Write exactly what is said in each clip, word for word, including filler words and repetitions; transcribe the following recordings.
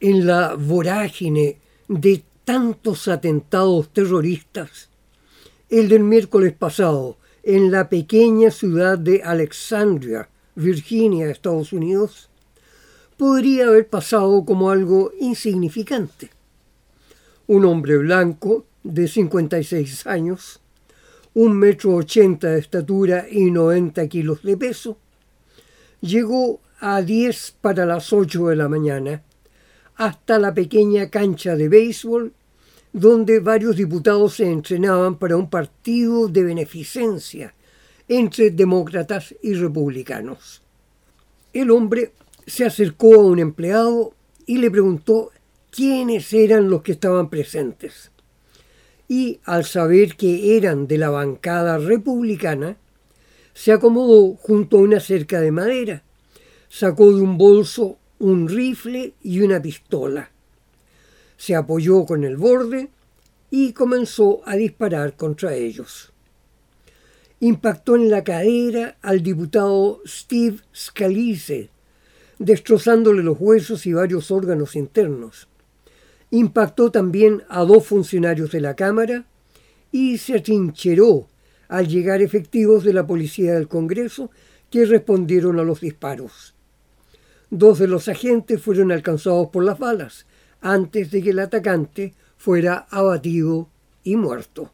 En la vorágine de tantos atentados terroristas, el del miércoles pasado en la pequeña ciudad de Alexandria, Virginia, Estados Unidos, podría haber pasado como algo insignificante. Un hombre blanco de cincuenta y seis años, un metro ochenta de estatura y noventa kilos de peso, llegó a diez para las ocho de la mañana hasta la pequeña cancha de béisbol donde varios diputados se entrenaban para un partido de beneficencia entre demócratas y republicanos. El hombre se acercó a un empleado y le preguntó quiénes eran los que estaban presentes. Y al saber que eran de la bancada republicana, se acomodó junto a una cerca de madera, sacó de un bolso un rifle y una pistola. Se apoyó con el borde y comenzó a disparar contra ellos. Impactó en la cadera al diputado Steve Scalise, destrozándole los huesos y varios órganos internos. Impactó también a dos funcionarios de la Cámara y se atrincheró al llegar efectivos de la Policía del Congreso que respondieron a los disparos. Dos de los agentes fueron alcanzados por las balas antes de que el atacante fuera abatido y muerto.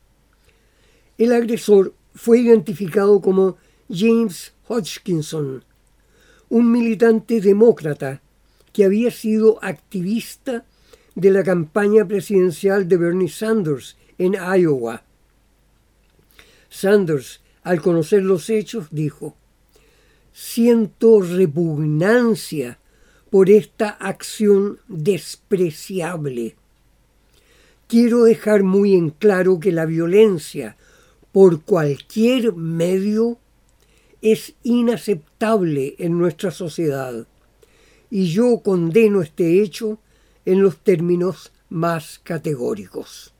El agresor fue identificado como James Hodgkinson, un militante demócrata que había sido activista de la campaña presidencial de Bernie Sanders en Iowa. Sanders, al conocer los hechos, dijo: «Siento repugnancia por esta acción despreciable. Quiero dejar muy en claro que la violencia, por cualquier medio, es inaceptable en nuestra sociedad, y yo condeno este hecho en los términos más categóricos».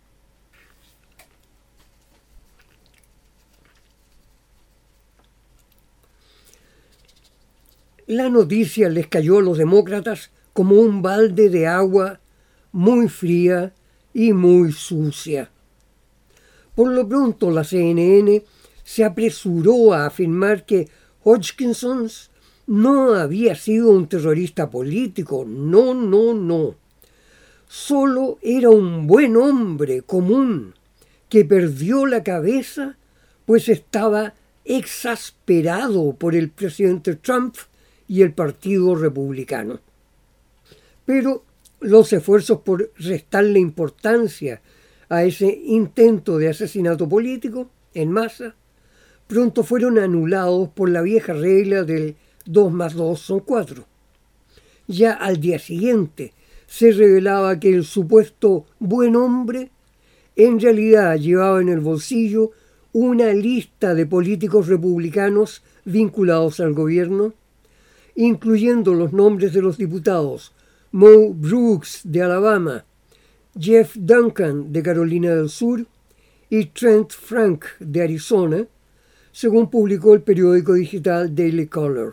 La noticia les cayó a los demócratas como un balde de agua muy fría y muy sucia. Por lo pronto la C N N se apresuró a afirmar que Hodgkinson no había sido un terrorista político, no, no, no. Solo era un buen hombre común que perdió la cabeza pues estaba exasperado por el presidente Trump y el Partido Republicano. Pero los esfuerzos por restarle importancia a ese intento de asesinato político en masa pronto fueron anulados por la vieja regla del dos más dos son cuatro. Ya al día siguiente se revelaba que el supuesto buen hombre en realidad llevaba en el bolsillo una lista de políticos republicanos vinculados al gobierno, incluyendo los nombres de los diputados Mo Brooks de Alabama, Jeff Duncan de Carolina del Sur y Trent Frank de Arizona, según publicó el periódico digital Daily Caller.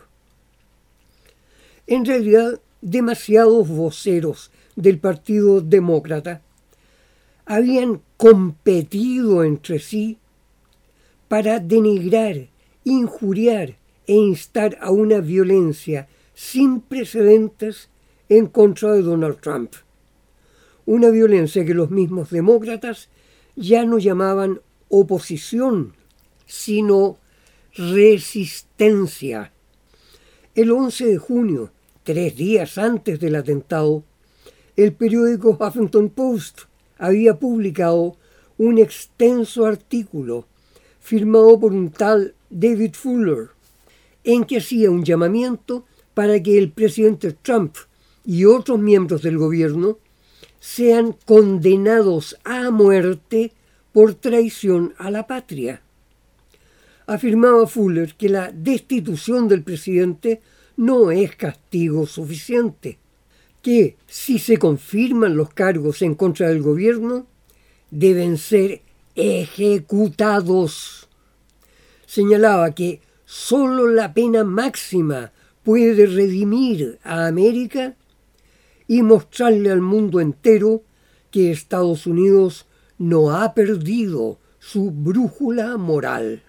En realidad, demasiados voceros del Partido Demócrata habían competido entre sí para denigrar, injuriar e instar a una violencia sin precedentes en contra de Donald Trump. Una violencia que los mismos demócratas ya no llamaban oposición, sino resistencia. El once de junio, tres días antes del atentado, el periódico Huffington Post había publicado un extenso artículo firmado por un tal David Fuller, en que hacía un llamamiento para que el presidente Trump y otros miembros del gobierno sean condenados a muerte por traición a la patria. Afirmaba Fuller que la destitución del presidente no es castigo suficiente, que si se confirman los cargos en contra del gobierno, deben ser ejecutados. Señalaba que solo la pena máxima puede redimir a América y mostrarle al mundo entero que Estados Unidos no ha perdido su brújula moral.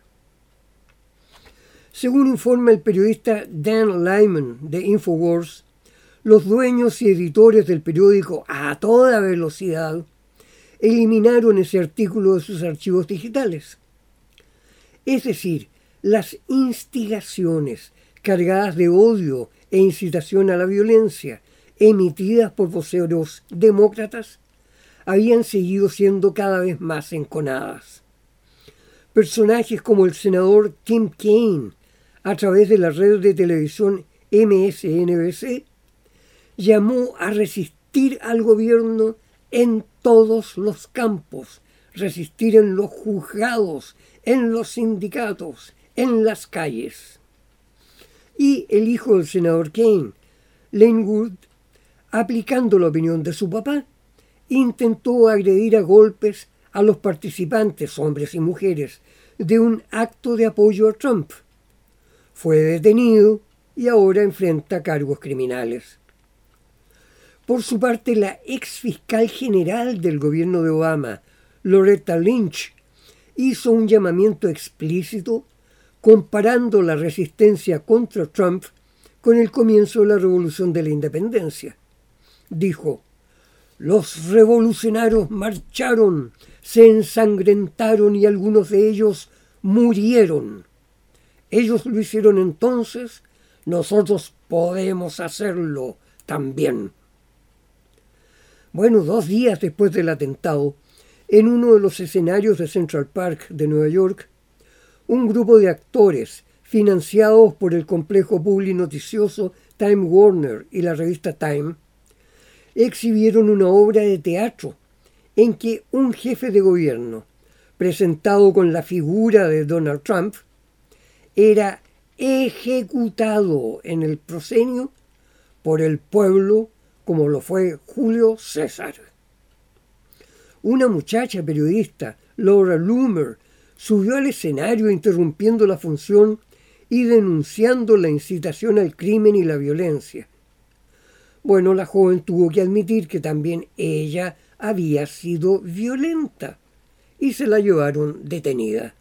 Según informa el periodista Dan Lyman de Infowars, los dueños y editores del periódico A Toda Velocidad eliminaron ese artículo de sus archivos digitales. Es decir, las instigaciones cargadas de odio e incitación a la violencia emitidas por voceros demócratas habían seguido siendo cada vez más enconadas. Personajes como el senador Tim Kaine, a través de la red de televisión M S N B C, llamó a resistir al gobierno en todos los campos, resistir en los juzgados, en los sindicatos, en las calles. Y el hijo del senador Kaine, Lane Wood, aplicando la opinión de su papá, intentó agredir a golpes a los participantes, hombres y mujeres, de un acto de apoyo a Trump. Fue detenido y ahora enfrenta cargos criminales. Por su parte, la ex fiscal general del gobierno de Obama, Loretta Lynch, hizo un llamamiento explícito comparando la resistencia contra Trump con el comienzo de la Revolución de la Independencia. Dijo: los revolucionarios marcharon, se ensangrentaron y algunos de ellos murieron. Ellos lo hicieron entonces, nosotros podemos hacerlo también. Bueno, dos días después del atentado, en uno de los escenarios de Central Park de Nueva York, un grupo de actores financiados por el complejo publinoticioso Time Warner y la revista Time exhibieron una obra de teatro en que un jefe de gobierno, presentado con la figura de Donald Trump, era ejecutado en el proscenio por el pueblo como lo fue Julio César. Una muchacha periodista, Laura Loomer, subió al escenario interrumpiendo la función y denunciando la incitación al crimen y la violencia. Bueno, la joven tuvo que admitir que también ella había sido violenta y se la llevaron detenida.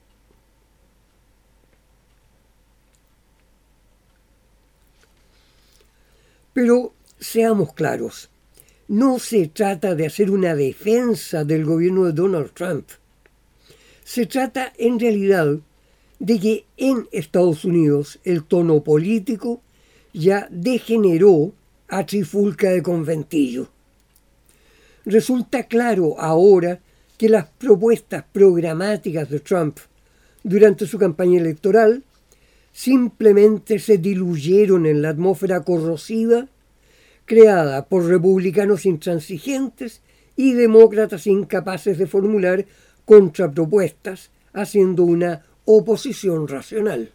Pero seamos claros, no se trata de hacer una defensa del gobierno de Donald Trump. Se trata en realidad de que en Estados Unidos el tono político ya degeneró a trifulca de conventillo. Resulta claro ahora que las propuestas programáticas de Trump durante su campaña electoral simplemente se diluyeron en la atmósfera corrosiva creada por republicanos intransigentes y demócratas incapaces de formular contrapropuestas, haciendo una oposición racional.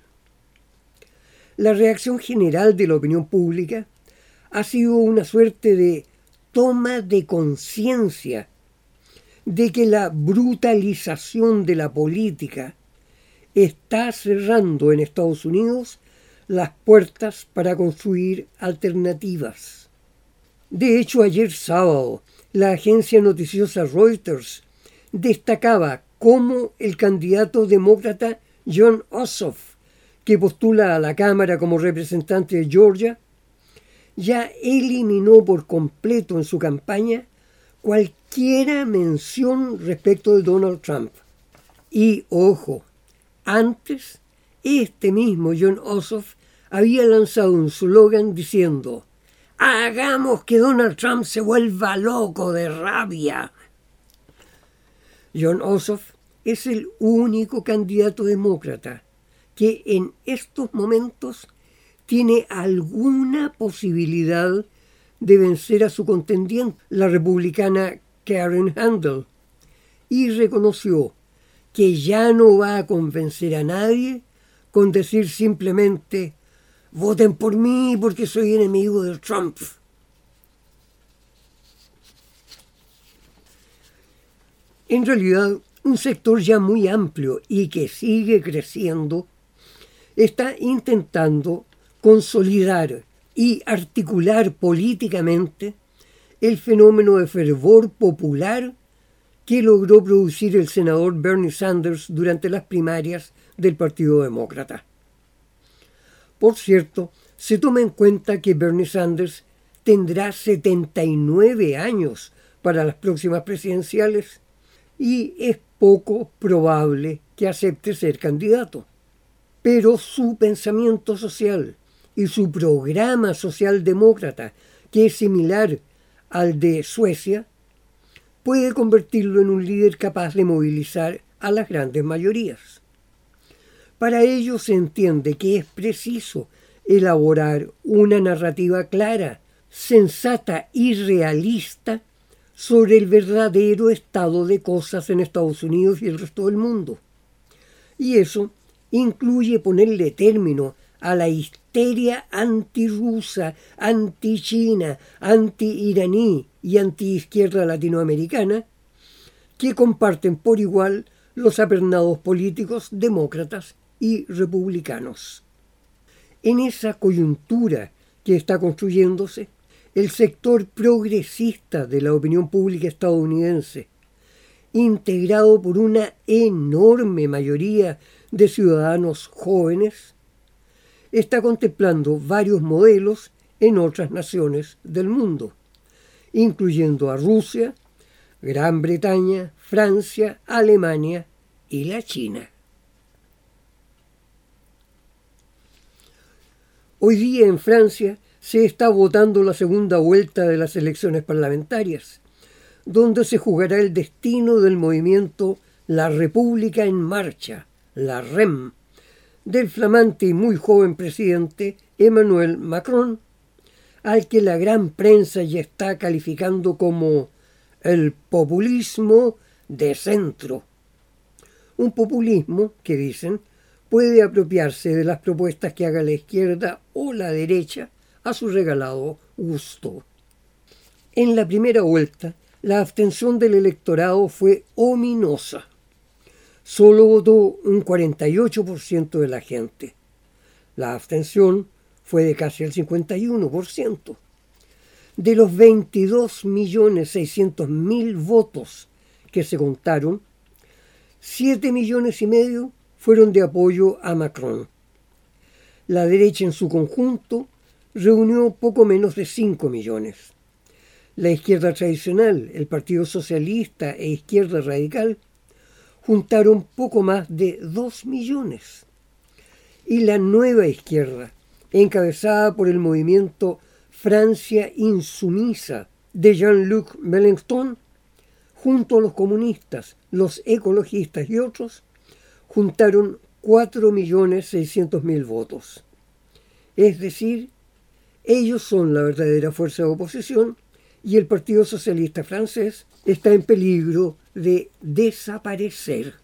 La reacción general de la opinión pública ha sido una suerte de toma de conciencia de que la brutalización de la política está cerrando en Estados Unidos las puertas para construir alternativas. De hecho, ayer sábado, la agencia noticiosa Reuters destacaba cómo el candidato demócrata Jon Ossoff, que postula a la Cámara como representante de Georgia, ya eliminó por completo en su campaña cualquier mención respecto de Donald Trump. Y, ojo, antes, este mismo Jon Ossoff había lanzado un slogan diciendo: «Hagamos que Donald Trump se vuelva loco de rabia». Jon Ossoff es el único candidato demócrata que en estos momentos tiene alguna posibilidad de vencer a su contendiente, la republicana Karen Handel, y reconoció que ya no va a convencer a nadie con decir simplemente: «Voten por mí porque soy enemigo de Trump». En realidad, un sector ya muy amplio y que sigue creciendo está intentando consolidar y articular políticamente el fenómeno de fervor popular que logró producir el senador Bernie Sanders durante las primarias del Partido Demócrata. Por cierto, se toma en cuenta que Bernie Sanders tendrá setenta y nueve años para las próximas presidenciales y es poco probable que acepte ser candidato. Pero su pensamiento social y su programa socialdemócrata, que es similar al de Suecia, puede convertirlo en un líder capaz de movilizar a las grandes mayorías. Para ello se entiende que es preciso elaborar una narrativa clara, sensata y realista sobre el verdadero estado de cosas en Estados Unidos y el resto del mundo. Y eso incluye ponerle término a la histeria antirrusa, antichina, anti-iraní y anti-izquierda latinoamericana que comparten por igual los apernados políticos demócratas y republicanos. En esa coyuntura que está construyéndose, el sector progresista de la opinión pública estadounidense, integrado por una enorme mayoría de ciudadanos jóvenes, está contemplando varios modelos en otras naciones del mundo, incluyendo a Rusia, Gran Bretaña, Francia, Alemania y la China. Hoy día en Francia se está votando la segunda vuelta de las elecciones parlamentarias, donde se jugará el destino del movimiento La República en Marcha, la R E M, del flamante y muy joven presidente Emmanuel Macron, al que la gran prensa ya está calificando como el populismo de centro. Un populismo que, dicen, puede apropiarse de las propuestas que haga la izquierda o la derecha a su regalado gusto. En la primera vuelta, la abstención del electorado fue ominosa. Solo votó un cuarenta y ocho por ciento de la gente. La abstención fue de casi el cincuenta y uno por ciento. De los veintidós millones seiscientos mil votos que se contaron, siete millones y medio fueron de apoyo a Macron. La derecha en su conjunto reunió poco menos de cinco millones. La izquierda tradicional, el Partido Socialista e Izquierda Radical, juntaron poco más de dos millones. Y la nueva izquierda, encabezada por el movimiento Francia Insumisa de Jean-Luc Mélenchon, junto a los comunistas, los ecologistas y otros, juntaron cuatro millones seiscientos mil votos. Es decir, ellos son la verdadera fuerza de oposición y el Partido Socialista francés está en peligro de desaparecer.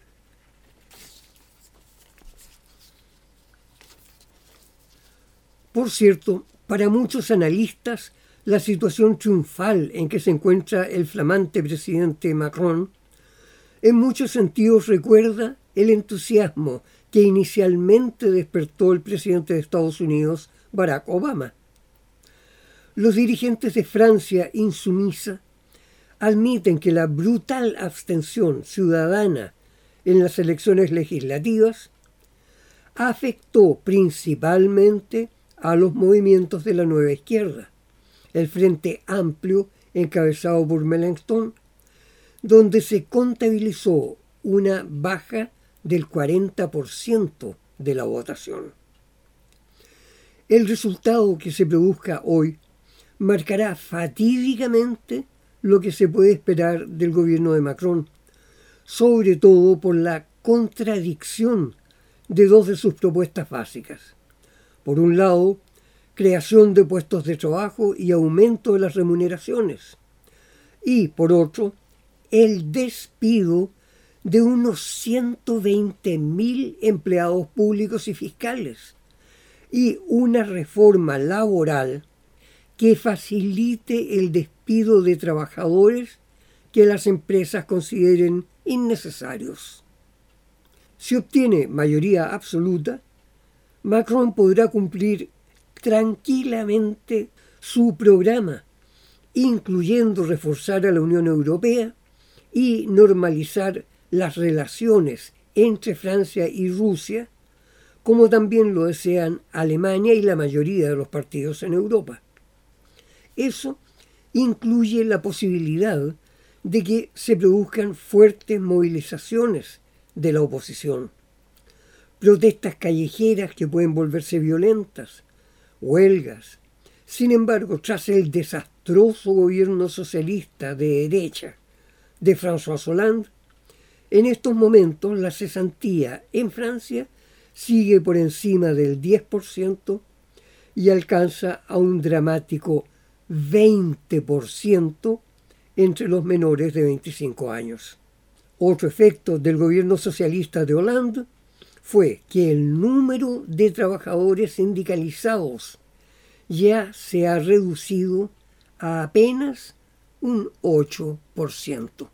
Por cierto, para muchos analistas, la situación triunfal en que se encuentra el flamante presidente Macron en muchos sentidos recuerda el entusiasmo que inicialmente despertó el presidente de Estados Unidos, Barack Obama. Los dirigentes de Francia Insumisa admiten que la brutal abstención ciudadana en las elecciones legislativas afectó principalmente a los movimientos de la nueva izquierda, el Frente Amplio encabezado por Mélenchon, donde se contabilizó una baja del cuarenta por ciento de la votación. El resultado que se produzca hoy marcará fatídicamente lo que se puede esperar del gobierno de Macron, sobre todo por la contradicción de dos de sus propuestas básicas. Por un lado, creación de puestos de trabajo y aumento de las remuneraciones. Y, por otro, el despido de unos ciento veinte mil empleados públicos y fiscales y una reforma laboral que facilite el despido de trabajadores que las empresas consideren innecesarios. Si obtiene mayoría absoluta, Macron podrá cumplir tranquilamente su programa, incluyendo reforzar a la Unión Europea y normalizar las relaciones entre Francia y Rusia, como también lo desean Alemania y la mayoría de los partidos en Europa. Eso incluye la posibilidad de que se produzcan fuertes movilizaciones de la oposición, protestas callejeras que pueden volverse violentas, huelgas. Sin embargo, tras el desastroso gobierno socialista de derecha de François Hollande, en estos momentos la cesantía en Francia sigue por encima del diez por ciento y alcanza a un dramático veinte por ciento entre los menores de veinticinco años. Otro efecto del gobierno socialista de Hollande fue que el número de trabajadores sindicalizados ya se ha reducido a apenas un ocho por ciento.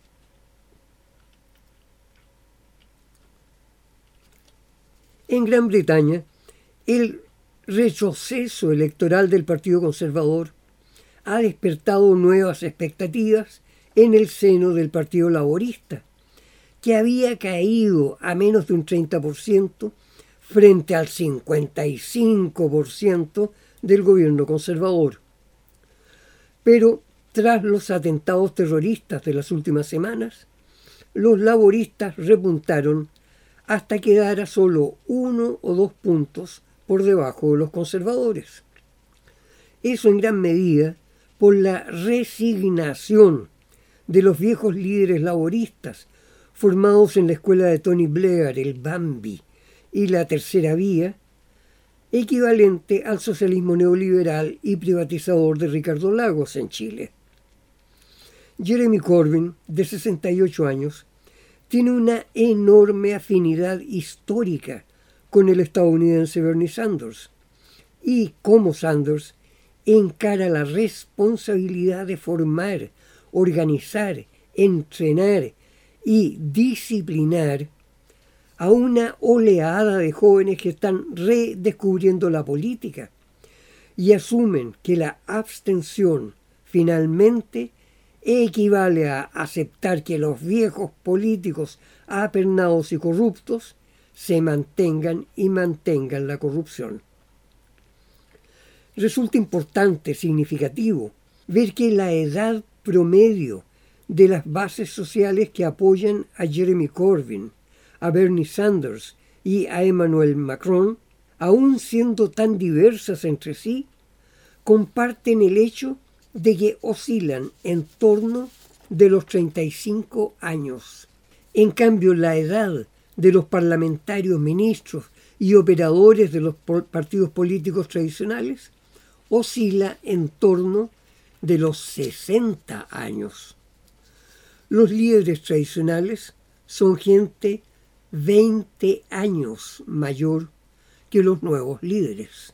En Gran Bretaña, el retroceso electoral del Partido Conservador ha despertado nuevas expectativas en el seno del Partido Laborista, que había caído a menos de un treinta por ciento frente al cincuenta y cinco por ciento del gobierno conservador. Pero tras los atentados terroristas de las últimas semanas, los laboristas repuntaron hasta quedar a solo uno o dos puntos por debajo de los conservadores. Eso en gran medida por la resignación de los viejos líderes laboristas formados en la escuela de Tony Blair, el Bambi, y la Tercera Vía, equivalente al socialismo neoliberal y privatizador de Ricardo Lagos en Chile. Jeremy Corbyn, de sesenta y ocho años, tiene una enorme afinidad histórica con el estadounidense Bernie Sanders y, como Sanders, encara la responsabilidad de formar, organizar, entrenar y disciplinar a una oleada de jóvenes que están redescubriendo la política y asumen que la abstención finalmente equivale a aceptar que los viejos políticos apernados y corruptos se mantengan y mantengan la corrupción. Resulta importante, significativo, ver que la edad promedio de las bases sociales que apoyan a Jeremy Corbyn, a Bernie Sanders y a Emmanuel Macron, aun siendo tan diversas entre sí, comparten el hecho de que oscilan en torno de los treinta y cinco años. En cambio, la edad de los parlamentarios, ministros y operadores de los partidos políticos tradicionales oscila en torno de los sesenta años. Los líderes tradicionales son gente veinte años mayor que los nuevos líderes.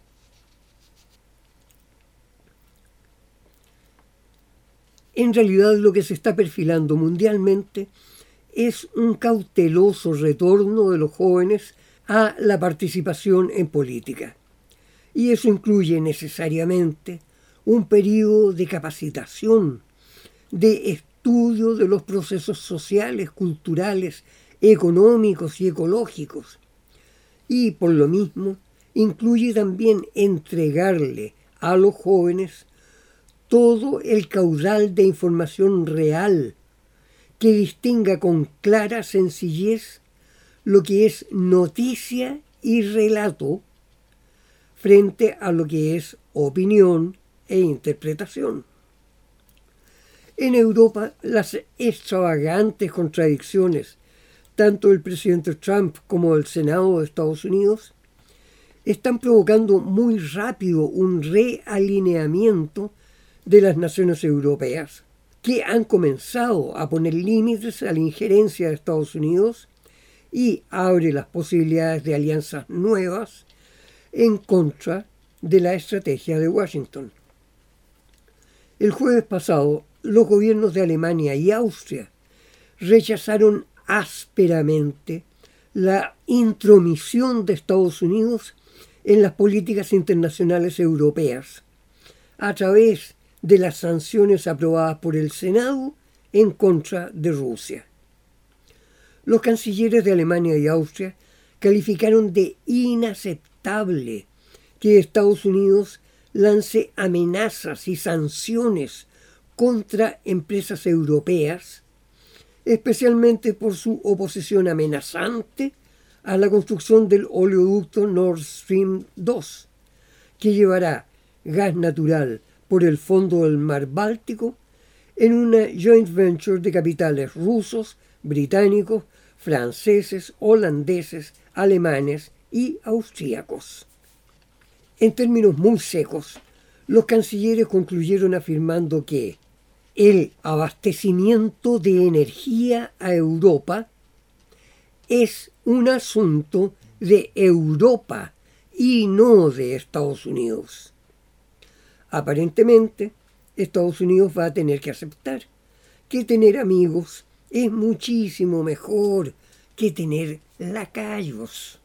En realidad, lo que se está perfilando mundialmente es un cauteloso retorno de los jóvenes a la participación en política. Y eso incluye necesariamente un periodo de capacitación, de estudio de los procesos sociales, culturales, económicos y ecológicos. Y por lo mismo, incluye también entregarle a los jóvenes todo el caudal de información real que distinga con clara sencillez lo que es noticia y relato frente a lo que es opinión e interpretación. En Europa, las extravagantes contradicciones tanto del presidente Trump como del Senado de Estados Unidos están provocando muy rápido un realineamiento de las naciones europeas, que han comenzado a poner límites a la injerencia de Estados Unidos y abre las posibilidades de alianzas nuevas en contra de la estrategia de Washington. El jueves pasado, los gobiernos de Alemania y Austria rechazaron ásperamente la intromisión de Estados Unidos en las políticas internacionales europeas, a través de las sanciones aprobadas por el Senado en contra de Rusia. Los cancilleres de Alemania y Austria calificaron de inaceptable que Estados Unidos lance amenazas y sanciones contra empresas europeas, especialmente por su oposición amenazante a la construcción del oleoducto Nord Stream dos, que llevará gas natural por el fondo del mar Báltico en una joint venture de capitales rusos, británicos, franceses, holandeses, alemanes y austríacos. En términos muy secos, los cancilleres concluyeron afirmando que el abastecimiento de energía a Europa es un asunto de Europa y no de Estados Unidos. Aparentemente, Estados Unidos va a tener que aceptar que tener amigos es muchísimo mejor que tener lacayos.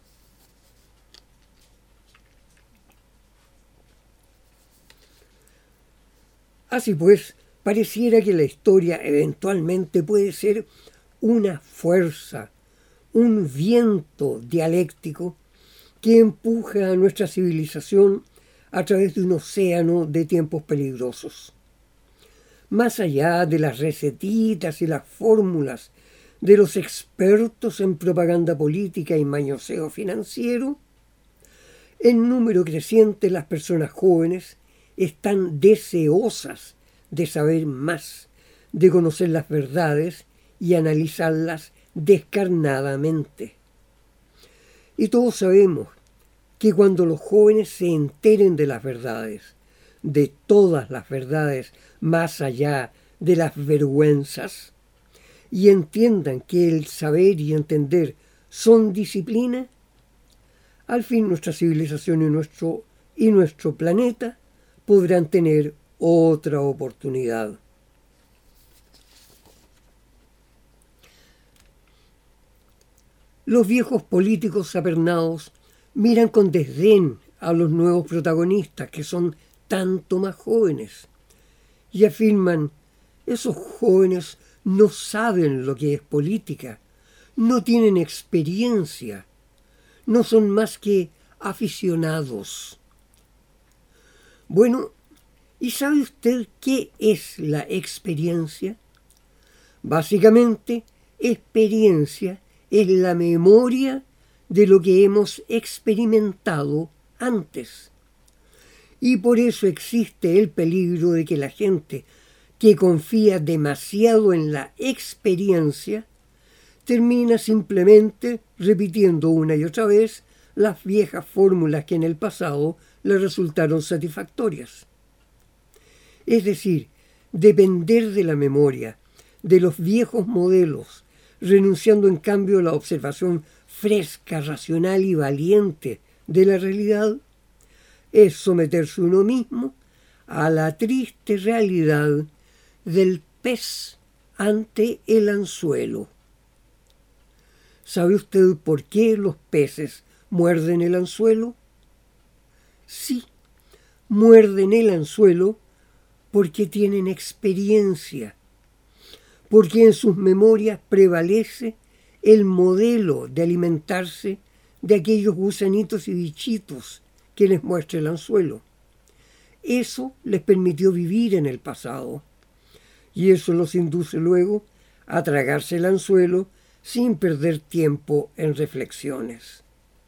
Así pues, pareciera que la historia eventualmente puede ser una fuerza, un viento dialéctico que empuja a nuestra civilización a través de un océano de tiempos peligrosos. Más allá de las recetitas y las fórmulas de los expertos en propaganda política y mañoseo financiero, en número creciente las personas jóvenes están deseosas de saber más, de conocer las verdades y analizarlas descarnadamente. Y todos sabemos que cuando los jóvenes se enteren de las verdades, de todas las verdades más allá de las vergüenzas, y entiendan que el saber y entender son disciplina, al fin nuestra civilización y nuestro, y nuestro planeta podrán tener otra oportunidad. Los viejos políticos apernados miran con desdén a los nuevos protagonistas, que son tanto más jóvenes, y afirman: esos jóvenes no saben lo que es política, no tienen experiencia, no son más que aficionados. Bueno, ¿y sabe usted qué es la experiencia? Básicamente, experiencia es la memoria de lo que hemos experimentado antes. Y por eso existe el peligro de que la gente que confía demasiado en la experiencia termina simplemente repitiendo una y otra vez las viejas fórmulas que en el pasado le resultaron satisfactorias. Es decir, depender de la memoria, de los viejos modelos, renunciando en cambio a la observación fresca, racional y valiente de la realidad, es someterse uno mismo a la triste realidad del pez ante el anzuelo. ¿Sabe usted por qué los peces muerden el anzuelo? Sí, muerden el anzuelo porque tienen experiencia, porque en sus memorias prevalece el modelo de alimentarse de aquellos gusanitos y bichitos que les muestra el anzuelo. Eso les permitió vivir en el pasado, y eso los induce luego a tragarse el anzuelo sin perder tiempo en reflexiones.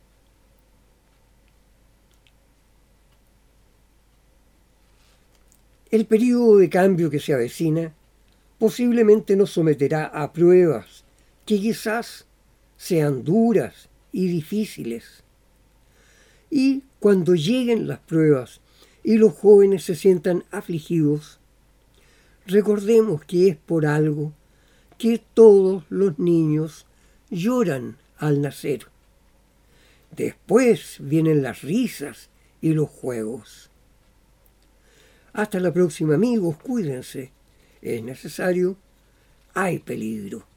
El período de cambio que se avecina posiblemente nos someterá a pruebas que quizás sean duras y difíciles. Y cuando lleguen las pruebas y los jóvenes se sientan afligidos, recordemos que es por algo que todos los niños lloran al nacer. Después vienen las risas y los juegos. Hasta la próxima, amigos, cuídense. Es necesario, hay peligro.